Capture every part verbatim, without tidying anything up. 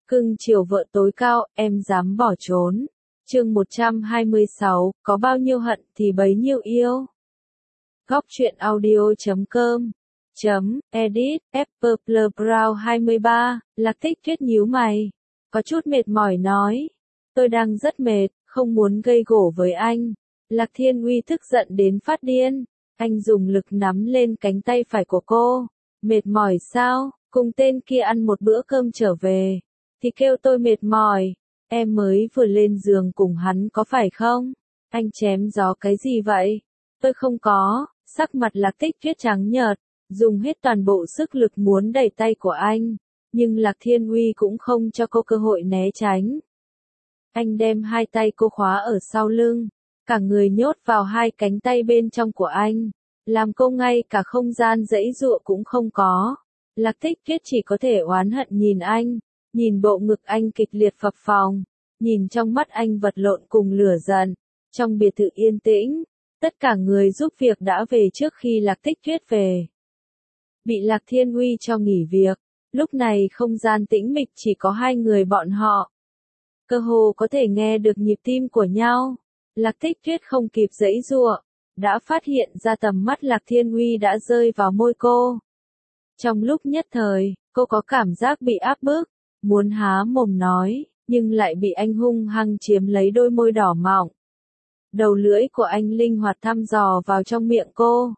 Cưng chiều vợ tối cao, em dám bỏ trốn. Chương một trăm hai mươi sáu, có bao nhiêu hận thì bấy nhiêu yêu. Góc truyện audio chấm com chấm edit Apple Brown hai mươi ba, Lạc Tích Tuyết nhíu mày, có chút mệt mỏi nói, tôi đang rất mệt, không muốn gây gổ với anh. Lạc Thiên Uy tức giận đến phát điên, anh dùng lực nắm lên cánh tay phải của cô. Mệt mỏi sao, cùng tên kia ăn một bữa cơm trở về, thì kêu tôi mệt mỏi, em mới vừa lên giường cùng hắn có phải không? Anh chém gió cái gì vậy? Tôi không có. Sắc mặt Lạc Tích Tuyết trắng nhợt, dùng hết toàn bộ sức lực muốn đẩy tay của anh, nhưng Lạc Thiên Uy cũng không cho cô cơ hội né tránh. Anh đem hai tay cô khóa ở sau lưng, cả người nhốt vào hai cánh tay bên trong của anh, làm cô ngay cả không gian giãy giụa cũng không có. Lạc Tích Tuyết chỉ có thể oán hận nhìn anh, nhìn bộ ngực anh kịch liệt phập phồng, nhìn trong mắt anh vật lộn cùng lửa giận. Trong biệt thự yên tĩnh, tất cả người giúp việc đã về trước khi Lạc Tích Tuyết về. Bị Lạc Thiên Uy cho nghỉ việc, lúc này không gian tĩnh mịch chỉ có hai người bọn họ. Cơ hồ có thể nghe được nhịp tim của nhau. Lạc Tích Tuyết không kịp giãy giụa, đã phát hiện ra tầm mắt Lạc Thiên Uy đã rơi vào môi cô. Trong lúc nhất thời, cô có cảm giác bị áp bức, muốn há mồm nói, nhưng lại bị anh hung hăng chiếm lấy đôi môi đỏ mọng. Đầu lưỡi của anh linh hoạt thăm dò vào trong miệng cô,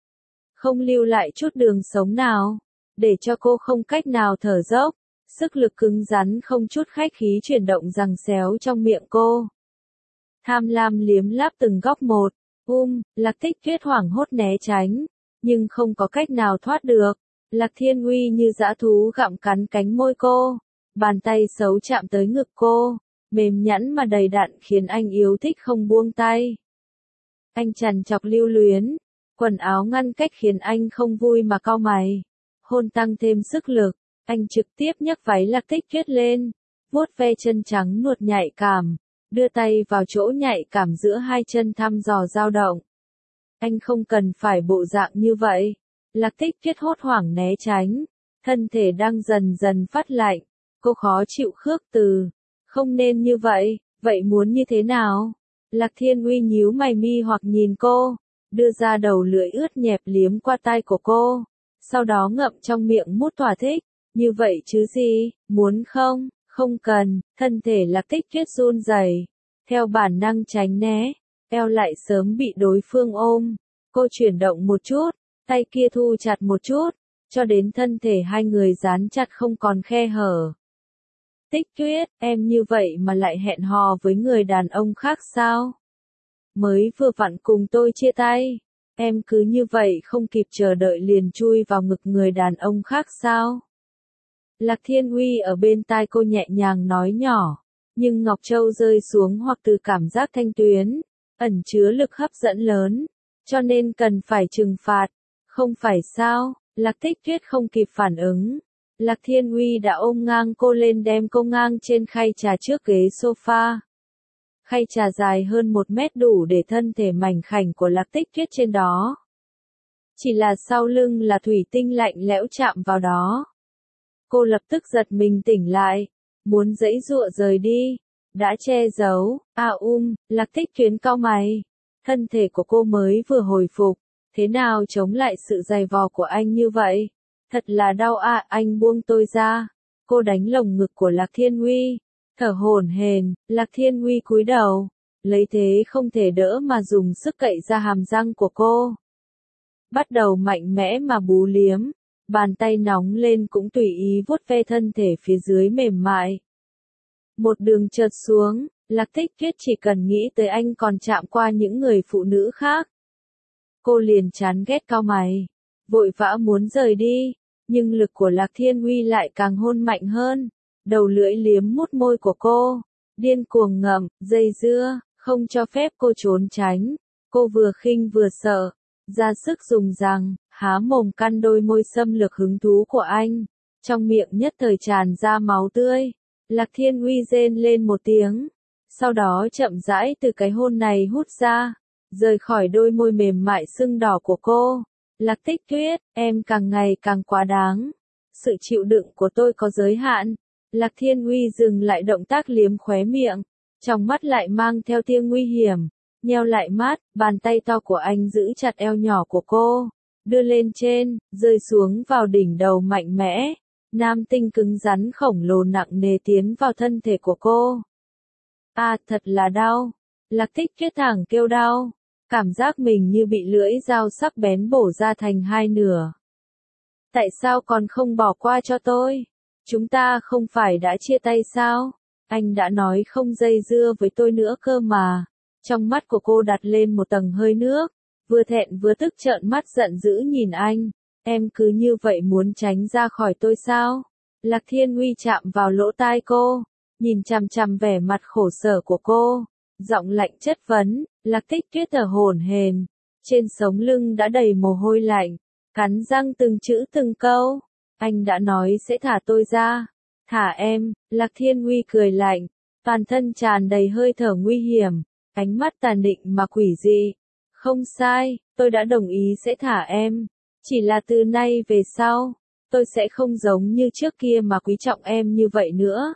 không lưu lại chút đường sống nào, để cho cô không cách nào thở dốc. Sức lực cứng rắn không chút khách khí chuyển động giằng xéo trong miệng cô. Tham lam liếm láp từng góc một. Um, Lạc Tích Tuyết hoảng hốt né tránh, nhưng không có cách nào thoát được. Lạc Thiên Uy như dã thú gặm cắn cánh môi cô, bàn tay xấu chạm tới ngực cô, mềm nhẵn mà đầy đặn khiến anh yêu thích không buông tay. Anh trằn trọc lưu luyến, quần áo ngăn cách khiến anh không vui mà cau mày. Hôn tăng thêm sức lực, anh trực tiếp nhấc váy Lạc Tích Tuyết lên, vuốt ve chân trắng nuột nhạy cảm, đưa tay vào chỗ nhạy cảm giữa hai chân thăm dò dao động. Anh không cần phải bộ dạng như vậy. Lạc Tích Tuyết hốt hoảng né tránh, thân thể đang dần dần phát lạnh, cô khó chịu khước từ, không nên như vậy, vậy muốn như thế nào? Lạc Thiên Uy nhíu mày mi hoặc nhìn cô, đưa ra đầu lưỡi ướt nhẹp liếm qua tai của cô, sau đó ngậm trong miệng mút thỏa thích, như vậy chứ gì, muốn không, không cần. Thân thể Lạc Tích Tuyết run rẩy, theo bản năng tránh né, eo lại sớm bị đối phương ôm, cô chuyển động một chút, tay kia thu chặt một chút, cho đến thân thể hai người dán chặt không còn khe hở. Tích Tuyết, em như vậy mà lại hẹn hò với người đàn ông khác sao? Mới vừa vặn cùng tôi chia tay, em cứ như vậy không kịp chờ đợi liền chui vào ngực người đàn ông khác sao? Lạc Thiên Uy ở bên tai cô nhẹ nhàng nói nhỏ, nhưng Ngọc Châu rơi xuống hoặc từ cảm giác thanh tuyến, ẩn chứa lực hấp dẫn lớn, cho nên cần phải trừng phạt, không phải sao? Lạc Tích Tuyết không kịp phản ứng. Lạc Thiên Uy đã ôm ngang cô lên đem cô ngang trên khay trà trước ghế sofa. Khay trà dài hơn một mét đủ để thân thể mảnh khảnh của Lạc Tích Tuyết trên đó. Chỉ là sau lưng là thủy tinh lạnh lẽo chạm vào đó. Cô lập tức giật mình tỉnh lại, muốn giãy giụa rời đi, đã che giấu. À um, Lạc Tích Tuyết cau mày, thân thể của cô mới vừa hồi phục, thế nào chống lại sự dày vò của anh như vậy? Thật là đau à, anh buông tôi ra. Cô đánh lồng ngực của Lạc Thiên Uy, thở hổn hển. Lạc Thiên Uy cúi đầu, lấy thế không thể đỡ mà dùng sức cậy ra hàm răng của cô. Bắt đầu mạnh mẽ mà bú liếm, bàn tay nóng lên cũng tùy ý vuốt ve thân thể phía dưới mềm mại. Một đường chợt xuống, Lạc Tích Tuyết chỉ cần nghĩ tới anh còn chạm qua những người phụ nữ khác. Cô liền chán ghét cau mày, vội vã muốn rời đi, nhưng lực của Lạc Thiên Uy lại càng hôn mạnh hơn, đầu lưỡi liếm mút môi của cô, điên cuồng ngậm, dây dưa, không cho phép cô trốn tránh. Cô vừa khinh vừa sợ, ra sức dùng răng, há mồm căn đôi môi xâm lược hứng thú của anh, trong miệng nhất thời tràn ra máu tươi. Lạc Thiên Uy rên lên một tiếng, sau đó chậm rãi từ cái hôn này hút ra, rời khỏi đôi môi mềm mại sưng đỏ của cô. Lạc Tích Tuyết, em càng ngày càng quá đáng. Sự chịu đựng của tôi có giới hạn. Lạc Thiên Uy dừng lại động tác liếm khóe miệng, trong mắt lại mang theo tia nguy hiểm, nheo lại mắt, bàn tay to của anh giữ chặt eo nhỏ của cô, đưa lên trên, rơi xuống vào đỉnh đầu mạnh mẽ, nam tinh cứng rắn khổng lồ nặng nề tiến vào thân thể của cô. À, thật là đau. Lạc Tích Tuyết thẳng kêu đau, cảm giác mình như bị lưỡi dao sắc bén bổ ra thành hai nửa. Tại sao còn không bỏ qua cho tôi? Chúng ta không phải đã chia tay sao? Anh đã nói không dây dưa với tôi nữa cơ mà. Trong mắt của cô đặt lên một tầng hơi nước, vừa thẹn vừa tức trợn mắt giận dữ nhìn anh. Em cứ như vậy muốn tránh ra khỏi tôi sao? Lạc Thiên Uy chạm vào lỗ tai cô, nhìn chằm chằm vẻ mặt khổ sở của cô, giọng lạnh chất vấn. Lạc Tích Tuyết thở hổn hển, trên sống lưng đã đầy mồ hôi lạnh, cắn răng từng chữ từng câu. Anh đã nói sẽ thả tôi ra. Thả em. Lạc Thiên Uy cười lạnh, toàn thân tràn đầy hơi thở nguy hiểm, ánh mắt tàn định mà quỷ dị. Không sai, tôi đã đồng ý sẽ thả em. Chỉ là từ nay về sau, tôi sẽ không giống như trước kia mà quý trọng em như vậy nữa.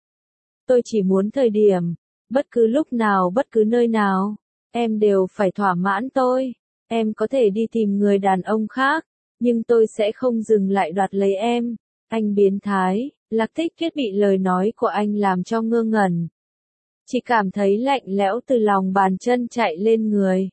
Tôi chỉ muốn thời điểm, bất cứ lúc nào bất cứ nơi nào, em đều phải thỏa mãn tôi. Em có thể đi tìm người đàn ông khác, nhưng tôi sẽ không dừng lại đoạt lấy em. Anh biến thái. Lạc Tích Tuyết bị lời nói của anh làm cho ngơ ngẩn, chỉ cảm thấy lạnh lẽo từ lòng bàn chân chạy lên người.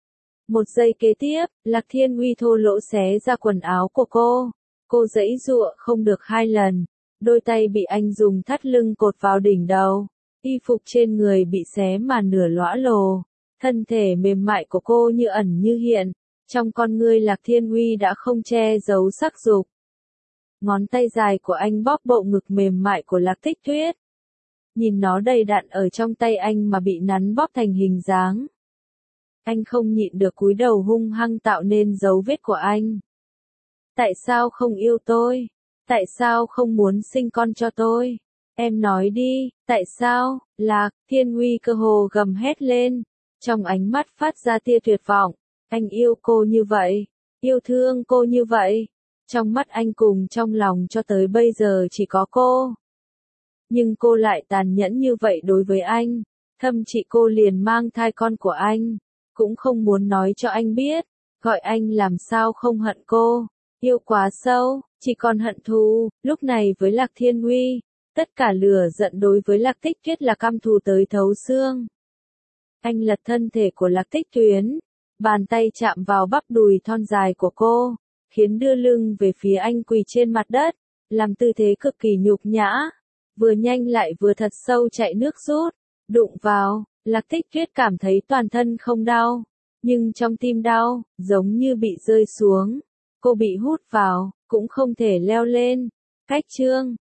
Một giây kế tiếp, Lạc Thiên Uy thô lỗ xé ra quần áo của cô. Cô giãy giụa không được hai lần, đôi tay bị anh dùng thắt lưng cột vào đỉnh đầu, y phục trên người bị xé mà nửa lõa lồ, thân thể mềm mại của cô như ẩn như hiện, trong con ngươi Lạc Thiên Uy đã không che giấu sắc dục. Ngón tay dài của anh bóp bộ ngực mềm mại của Lạc Tích Tuyết. Nhìn nó đầy đặn ở trong tay anh mà bị nắn bóp thành hình dáng. Anh không nhịn được cúi đầu hung hăng tạo nên dấu vết của anh. Tại sao không yêu tôi? Tại sao không muốn sinh con cho tôi? Em nói đi, tại sao? Lạc Thiên Uy cơ hồ gầm hét lên, trong ánh mắt phát ra tia tuyệt vọng. Anh yêu cô như vậy, yêu thương cô như vậy. Trong mắt anh cùng trong lòng cho tới bây giờ chỉ có cô. Nhưng cô lại tàn nhẫn như vậy đối với anh. Thậm chí cô liền mang thai con của anh, cũng không muốn nói cho anh biết. Gọi anh làm sao không hận cô. Yêu quá sâu, chỉ còn hận thù. Lúc này với Lạc Thiên Uy, tất cả lửa giận đối với Lạc Tích Tuyết là căm thù tới thấu xương. Anh lật thân thể của Lạc Tích Tuyến, bàn tay chạm vào bắp đùi thon dài của cô, khiến đưa lưng về phía anh quỳ trên mặt đất, làm tư thế cực kỳ nhục nhã, vừa nhanh lại vừa thật sâu chạy nước rút, đụng vào. Lạc Tích Tuyết cảm thấy toàn thân không đau, nhưng trong tim đau, giống như bị rơi xuống. Cô bị hút vào, cũng không thể leo lên. Cách chương